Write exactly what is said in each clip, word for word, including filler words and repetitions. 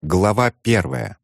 Глава первая.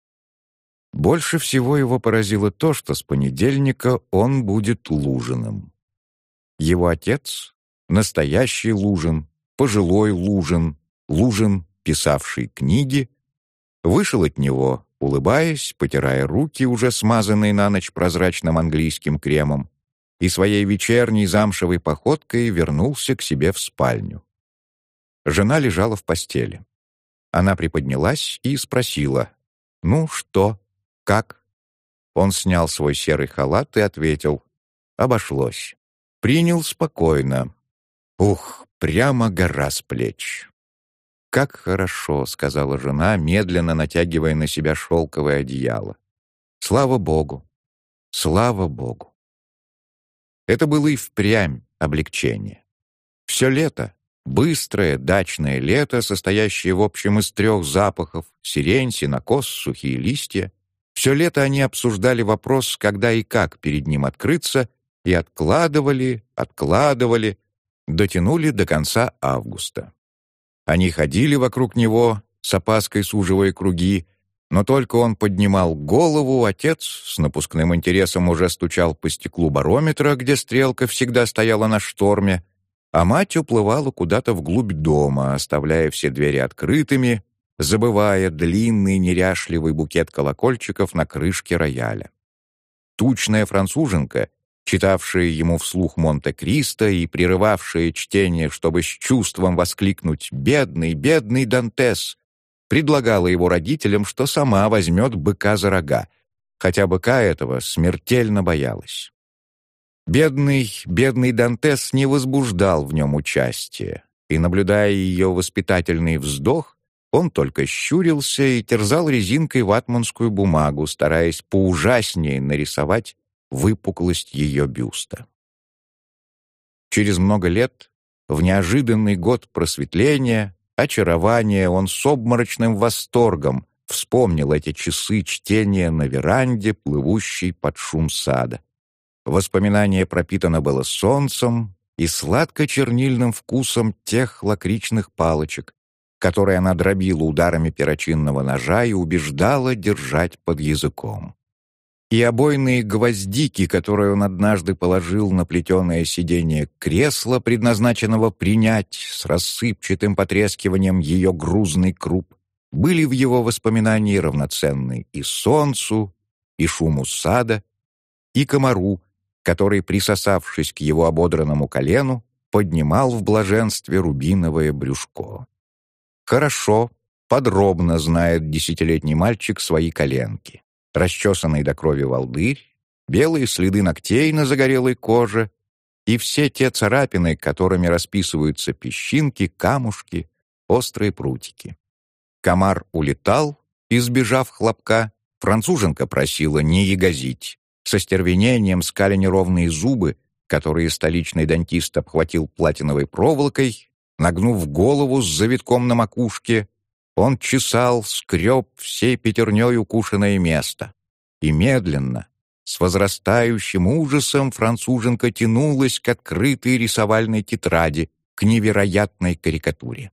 Больше всего его поразило то, что с понедельника он будет Лужиным. Его отец — настоящий Лужин, пожилой Лужин, Лужин, писавший книги, вышел от него, улыбаясь, потирая руки, уже смазанные на ночь прозрачным английским кремом, и своей вечерней замшевой походкой вернулся к себе в спальню. Жена лежала в постели. Она приподнялась и спросила: «Ну что? Как?» Он снял свой серый халат и ответил: «Обошлось». Принял спокойно. «Ух, прямо гора с плеч». «Как хорошо», — сказала жена, медленно натягивая на себя шелковое одеяло. «Слава Богу! Слава Богу!» Это было и впрямь облегчение. Все лето, быстрое дачное лето, состоящее в общем из трех запахов — сирень, сенокос, сухие листья. Все лето они обсуждали вопрос, когда и как перед ним открыться, и откладывали, откладывали, дотянули до конца августа. Они ходили вокруг него, с опаской суживая круги, но только он поднимал голову, отец с напускным интересом уже стучал по стеклу барометра, где стрелка всегда стояла на шторме, а мать уплывала куда-то вглубь дома, оставляя все двери открытыми, забывая длинный неряшливый букет колокольчиков на крышке рояля. Тучная француженка, читавшая ему вслух Монте-Кристо и прерывавшая чтение, чтобы с чувством воскликнуть «Бедный, бедный Дантес!», предлагала его родителям, что сама возьмет быка за рога, хотя быка этого смертельно боялась. Бедный, бедный Дантес не возбуждал в нем участия, и, наблюдая ее воспитательный вздох, он только щурился и терзал резинкой ватманскую бумагу, стараясь поужаснее нарисовать выпуклость ее бюста. Через много лет, в неожиданный год просветления, очарования, он с обморочным восторгом вспомнил эти часы чтения на веранде, плывущей под шум сада. Воспоминание пропитано было солнцем и сладко-чернильным вкусом тех лакричных палочек, которые она дробила ударами перочинного ножа и убеждала держать под языком. И обойные гвоздики, которые он однажды положил на плетеное сиденье кресла, предназначенного принять с рассыпчатым потрескиванием ее грузный круп, были в его воспоминании равноценны и солнцу, и шуму сада, и комару, который, присосавшись к его ободранному колену, поднимал в блаженстве рубиновое брюшко. Хорошо, подробно знает десятилетний мальчик свои коленки. Расчесанный до крови волдырь, белые следы ногтей на загорелой коже и все те царапины, которыми расписываются песчинки, камушки, острые прутики. Комар улетал, избежав хлопка, француженка просила не ягозить. Со стервенением скаля неровные зубы, которые столичный дантист обхватил платиновой проволокой, нагнув голову с завитком на макушке, он чесал, скреб всей пятерней укушенное место. И медленно, с возрастающим ужасом, француженка тянулась к открытой рисовальной тетради, к невероятной карикатуре.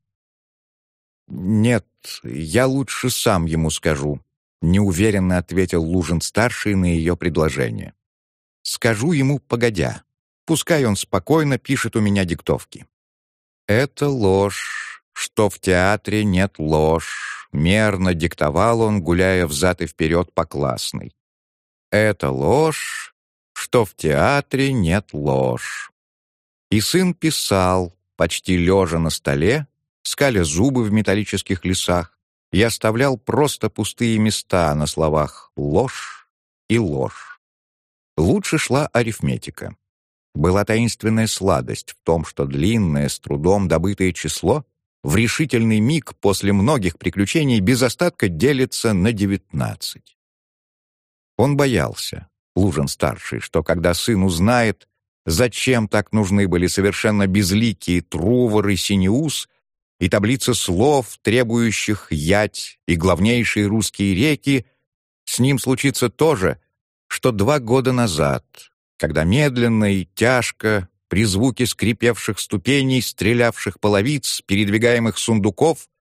«Нет, я лучше сам ему скажу», — неуверенно ответил Лужин-старший на ее предложение. «Скажу ему погодя. Пускай он спокойно пишет у меня диктовки». «Это ложь, что в театре нет ложь», — мерно диктовал он, гуляя взад и вперед по классной. «Это ложь, что в театре нет ложь». И сын писал, почти лежа на столе, скаля зубы в металлических лесах, и оставлял просто пустые места на словах «ложь» и «ложь». Лучше шла арифметика. Была таинственная сладость в том, что длинное, с трудом добытое число в решительный миг после многих приключений без остатка делится на девятнадцать. Он боялся, Лужин-старший, что когда сын узнает, зачем так нужны были совершенно безликие Трувор и Синеус и таблица слов, требующих ять, и главнейшие русские реки, с ним случится то же, что два года назад, когда медленно и тяжко, при звуке скрипевших ступеней, стрелявших половиц, передвигаемых сундуков,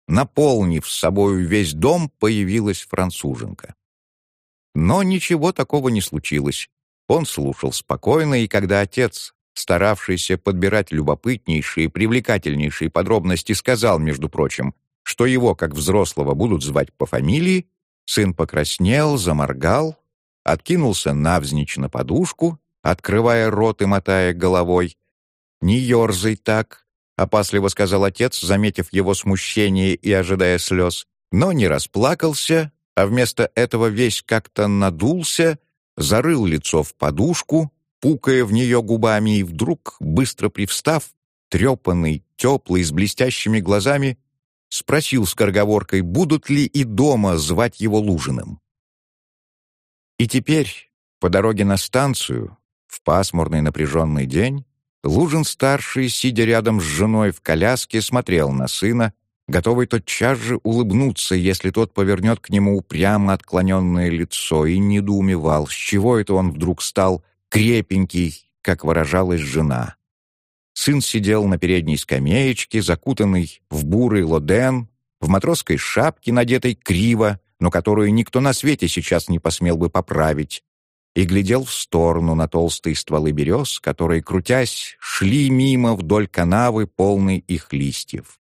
наполнив с собою весь дом, появилась француженка. Но ничего такого не случилось. Он слушал спокойно, и когда отец, старавшийся подбирать любопытнейшие и привлекательнейшие подробности, сказал, между прочим, что его, как взрослого, будут звать по фамилии, сын покраснел, заморгал, откинулся навзничь на подушку, открывая рот и мотая головой. «Не ерзай так», — опасливо сказал отец, заметив его смущение и ожидая слез, но не расплакался, а вместо этого весь как-то надулся, зарыл лицо в подушку, пукая в нее губами, и вдруг, быстро привстав, трепанный, теплый, с блестящими глазами, спросил скороговоркой, будут ли и дома звать его Лужиным. И теперь, по дороге на станцию, в пасмурный напряженный день, Лужин-старший, сидя рядом с женой в коляске, смотрел на сына, готовый тотчас же улыбнуться, если тот повернет к нему упрямо отклоненное лицо, и недоумевал, с чего это он вдруг стал крепенький, как выражалась жена. Сын сидел на передней скамеечке, закутанный в бурый лоден, в матросской шапке, надетой криво, но которую никто на свете сейчас не посмел бы поправить, и глядел в сторону на толстые стволы берез, которые, крутясь, шли мимо вдоль канавы, полной их листьев.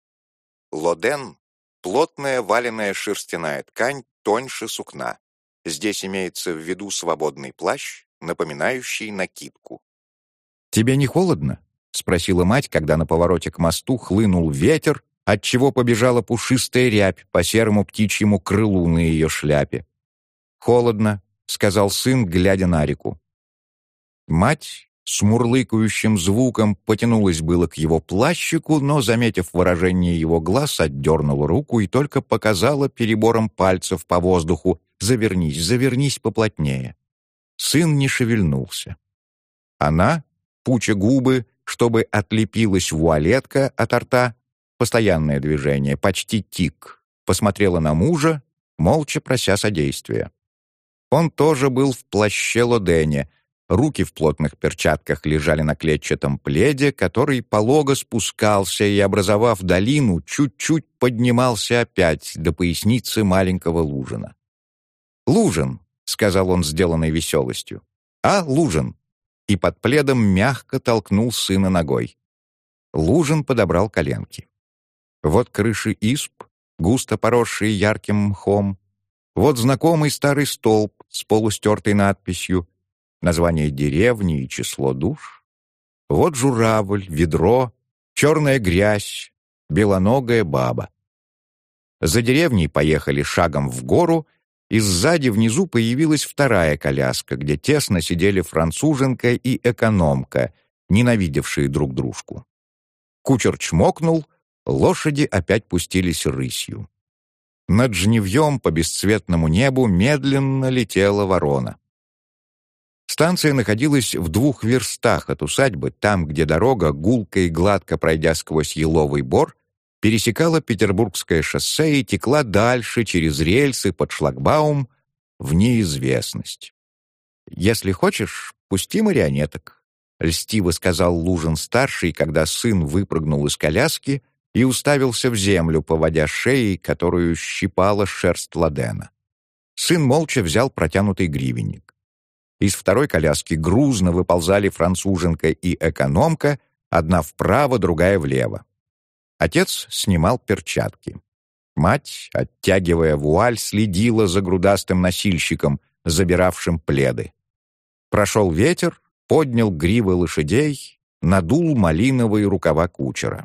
Лоден — плотная валеная шерстяная ткань, тоньше сукна. Здесь имеется в виду свободный плащ, напоминающий накидку. «Тебе не холодно?» — спросила мать, когда на повороте к мосту хлынул ветер, отчего побежала пушистая рябь по серому птичьему крылу на ее шляпе. «Холодно», — сказал сын, глядя на реку. Мать с мурлыкающим звуком потянулась было к его плащику, но, заметив выражение его глаз, отдернула руку и только показала перебором пальцев по воздуху: «Завернись, завернись поплотнее». Сын не шевельнулся. Она, пуча губы, чтобы отлепилась вуалетка от рта, постоянное движение, почти тик, посмотрела на мужа, молча прося содействия. Он тоже был в плаще-лодене, руки в плотных перчатках лежали на клетчатом пледе, который полого спускался и, образовав долину, чуть-чуть поднимался опять до поясницы маленького Лужина. «Лужин», — сказал он, сделанной веселостью, — «а, Лужин», и под пледом мягко толкнул сына ногой. Лужин подобрал коленки. Вот крыши изб, густо поросшие ярким мхом, вот знакомый старый столб с полустертой надписью, название деревни и число душ. Вот журавль, ведро, черная грязь, белоногая баба. За деревней поехали шагом в гору, и сзади внизу появилась вторая коляска, где тесно сидели француженка и экономка, ненавидевшие друг дружку. Кучер чмокнул, лошади опять пустились рысью. Над жнивьем по бесцветному небу медленно летела ворона. Станция находилась в двух верстах от усадьбы, там, где дорога, гулко и гладко пройдя сквозь еловый бор, пересекала Петербургское шоссе и текла дальше через рельсы под шлагбаум в неизвестность. «Если хочешь, пусти марионеток», — льстиво сказал Лужин-старший, когда сын выпрыгнул из коляски и уставился в землю, поводя шеей, которую щипала шерсть ладена. Сын молча взял протянутый гривенник. Из второй коляски грузно выползали француженка и экономка, одна вправо, другая влево. Отец снимал перчатки. Мать, оттягивая вуаль, следила за грудастым носильщиком, забиравшим пледы. Прошел ветер, поднял гривы лошадей, надул малиновые рукава кучера.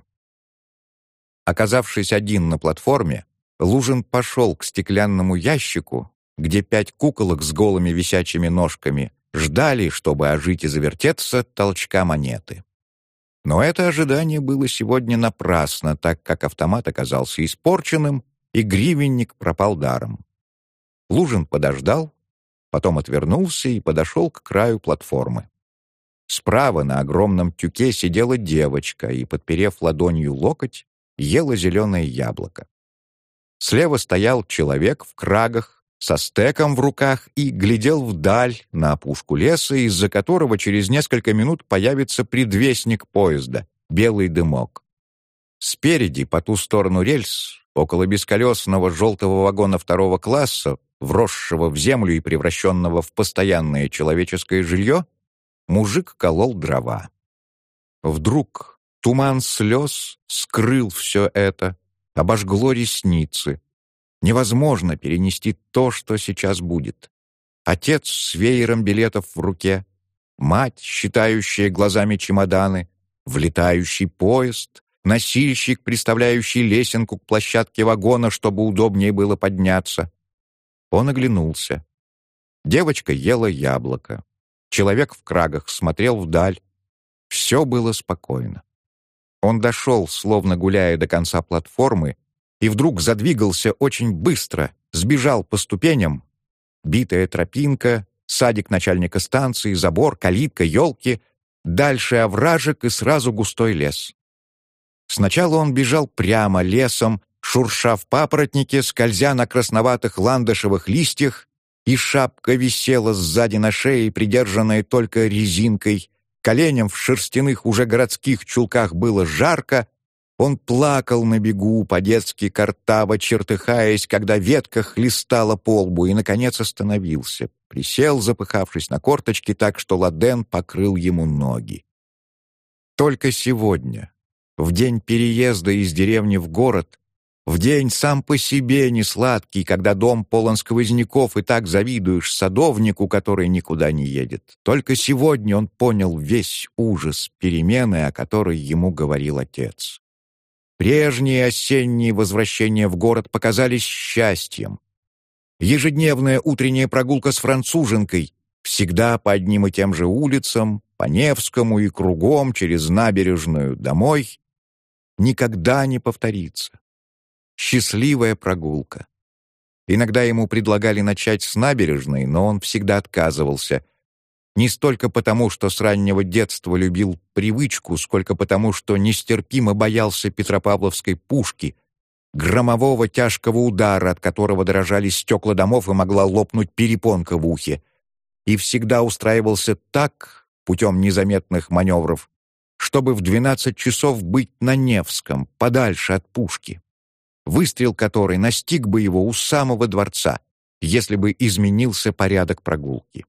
Оказавшись один на платформе, Лужин пошел к стеклянному ящику, где пять куколок с голыми висячими ножками ждали, чтобы ожить и завертеться, толчка монеты. Но это ожидание было сегодня напрасно, так как автомат оказался испорченным, и гривенник пропал даром. Лужин подождал, потом отвернулся и подошел к краю платформы. Справа на огромном тюке сидела девочка и, подперев ладонью локоть, ела зеленое яблоко. Слева стоял человек в крагах, со стеком в руках и глядел вдаль на опушку леса, из-за которого через несколько минут появится предвестник поезда — белый дымок. Спереди, по ту сторону рельс, около бесколесного желтого вагона второго класса, вросшего в землю и превращенного в постоянное человеческое жилье, мужик колол дрова. Вдруг туман слез скрыл все это, обожгло ресницы. Невозможно перенести то, что сейчас будет. Отец с веером билетов в руке, мать, считающая глазами чемоданы, влетающий поезд, носильщик, приставляющий лесенку к площадке вагона, чтобы удобнее было подняться. Он оглянулся. Девочка ела яблоко. Человек в крагах смотрел вдаль. Все было спокойно. Он дошел, словно гуляя до конца платформы, и вдруг задвигался очень быстро, сбежал по ступеням. Битая тропинка, садик начальника станции, забор, калитка, елки, дальше овражек и сразу густой лес. Сначала он бежал прямо лесом, шурша в папоротнике, скользя на красноватых ландышевых листьях, и шапка висела сзади на шее, придержанная только резинкой. Коленям в шерстяных уже городских чулках было жарко. Он плакал на бегу, по-детски картаво чертыхаясь, когда ветка хлестала по лбу, и, наконец, остановился. Присел, запыхавшись на корточки, так что ладен покрыл ему ноги. Только сегодня, в день переезда из деревни в город, в день сам по себе несладкий, когда дом полон сквозняков и так завидуешь садовнику, который никуда не едет, только сегодня он понял весь ужас перемены, о которой ему говорил отец. Прежние осенние возвращения в город показались счастьем. Ежедневная утренняя прогулка с француженкой, всегда по одним и тем же улицам, по Невскому и кругом через набережную домой, никогда не повторится. Счастливая прогулка. Иногда ему предлагали начать с набережной, но он всегда отказывался. Не столько потому, что с раннего детства любил привычку, сколько потому, что нестерпимо боялся Петропавловской пушки, громового тяжкого удара, от которого дрожали стекла домов и могла лопнуть перепонка в ухе. И всегда устраивался так, путем незаметных маневров, чтобы в двенадцать часов быть на Невском, подальше от пушки. Выстрел которой настиг бы его у самого дворца, если бы изменился порядок прогулки.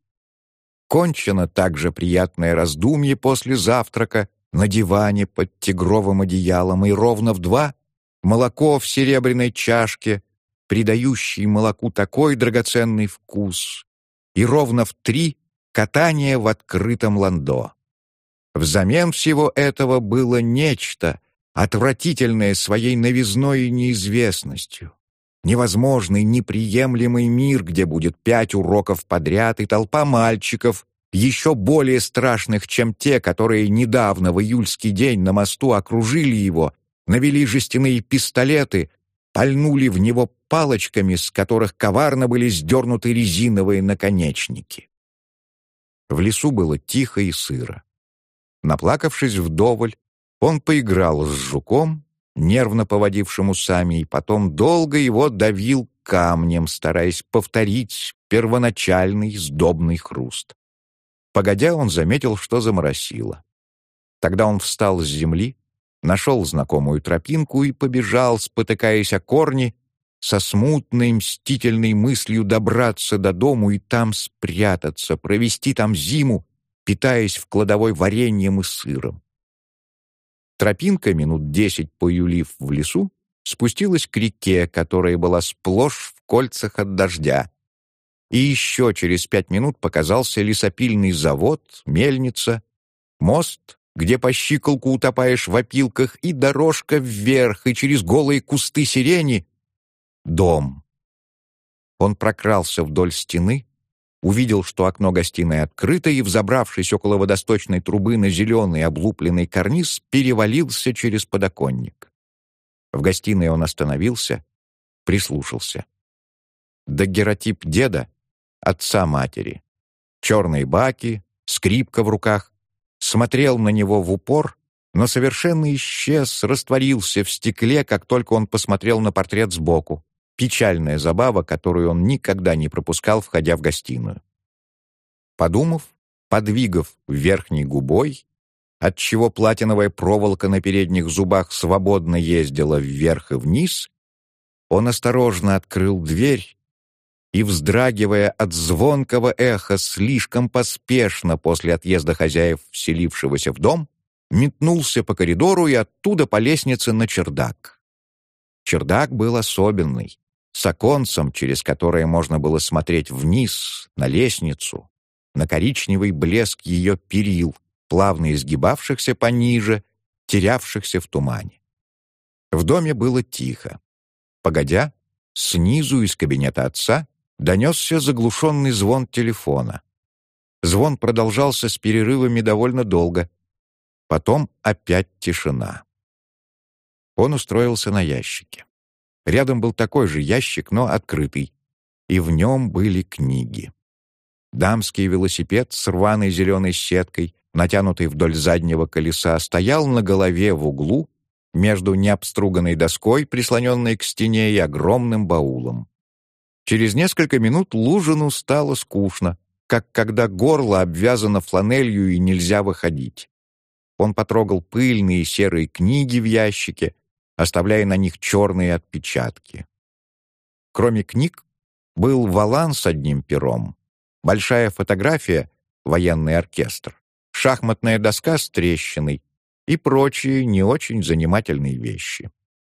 Кончено также приятное раздумье после завтрака на диване под тигровым одеялом, и ровно в два молоко в серебряной чашке, придающее молоку такой драгоценный вкус, и ровно в три катание в открытом ландо. Взамен всего этого было нечто, отвратительное своей новизной и неизвестностью. Невозможный, неприемлемый мир, где будет пять уроков подряд и толпа мальчиков, еще более страшных, чем те, которые недавно в июльский день на мосту окружили его, навели жестяные пистолеты, пальнули в него палочками, с которых коварно были сдернуты резиновые наконечники. В лесу было тихо и сыро. Наплакавшись вдоволь, он поиграл с жуком, нервно поводившим усами, и потом долго его давил камнем, стараясь повторить первоначальный сдобный хруст. Погодя, он заметил, что заморосило. Тогда он встал с земли, нашел знакомую тропинку и побежал, спотыкаясь о корни, со смутной мстительной мыслью добраться до дому и там спрятаться, провести там зиму, питаясь в кладовой вареньем и сыром. Тропинка, минут десять поюлив в лесу, спустилась к реке, которая была сплошь в кольцах от дождя. И еще через пять минут показался лесопильный завод, мельница, мост, где по щиколку утопаешь в опилках, и дорожка вверх, и через голые кусты сирени — дом. Он прокрался вдоль стены, увидел, что окно гостиной открыто, и, взобравшись около водосточной трубы на зеленый облупленный карниз, перевалился через подоконник. В гостиной он остановился, прислушался. Дагеротип деда, отца матери, черные баки, скрипка в руках, смотрел на него в упор, но совершенно исчез, растворился в стекле, как только он посмотрел на портрет сбоку. Печальная забава, которую он никогда не пропускал, входя в гостиную. Подумав, подвигав верхней губой, отчего платиновая проволока на передних зубах свободно ездила вверх и вниз, он осторожно открыл дверь и, вздрагивая от звонкого эха слишком поспешно после отъезда хозяев, вселившегося в дом, метнулся по коридору и оттуда по лестнице на чердак. Чердак был особенный, с оконцем, через которое можно было смотреть вниз, на лестницу, на коричневый блеск ее перил, плавно изгибавшихся пониже, терявшихся в тумане. В доме было тихо. Погодя, снизу из кабинета отца донесся заглушенный звон телефона. Звон продолжался с перерывами довольно долго. Потом опять тишина. Он устроился на ящике. Рядом был такой же ящик, но открытый, и в нем были книги. Дамский велосипед с рваной зеленой сеткой, натянутый вдоль заднего колеса, стоял на голове в углу между необструганной доской, прислоненной к стене, и огромным баулом. Через несколько минут Лужину стало скучно, как когда горло обвязано фланелью и нельзя выходить. Он потрогал пыльные серые книги в ящике, оставляя на них черные отпечатки. Кроме книг, был волан с одним пером, большая фотография «Военный оркестр», шахматная доска с трещиной и прочие не очень занимательные вещи.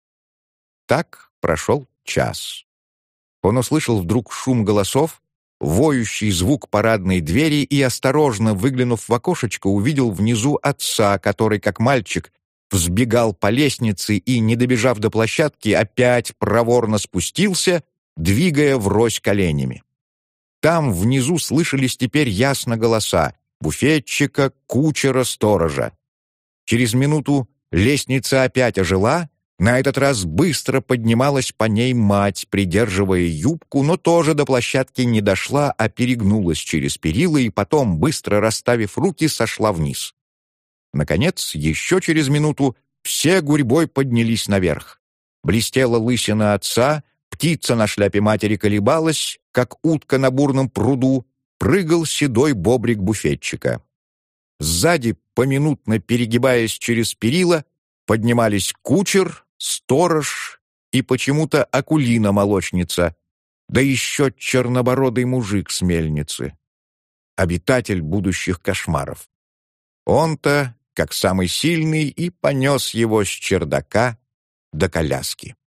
Так прошел час. Он услышал вдруг шум голосов, воющий звук парадной двери и, осторожно выглянув в окошечко, увидел внизу отца, который, как мальчик, взбегал по лестнице и, не добежав до площадки, опять проворно спустился, двигая врозь коленями. Там внизу слышались теперь ясно голоса буфетчика, кучера, сторожа. Через минуту лестница опять ожила. На этот раз быстро поднималась по ней мать, придерживая юбку, но тоже до площадки не дошла, а перегнулась через перила и потом, быстро расставив руки, сошла вниз. Наконец, еще через минуту все гурьбой поднялись наверх. Блестела лысина отца, птица на шляпе матери колебалась, как утка на бурном пруду, прыгал седой бобрик буфетчика. Сзади, поминутно перегибаясь через перила, поднимались кучер, сторож и почему-то Акулина-молочница, да еще чернобородый мужик с мельницы, обитатель будущих кошмаров. Он-то, как самый сильный, и понес его с чердака до коляски.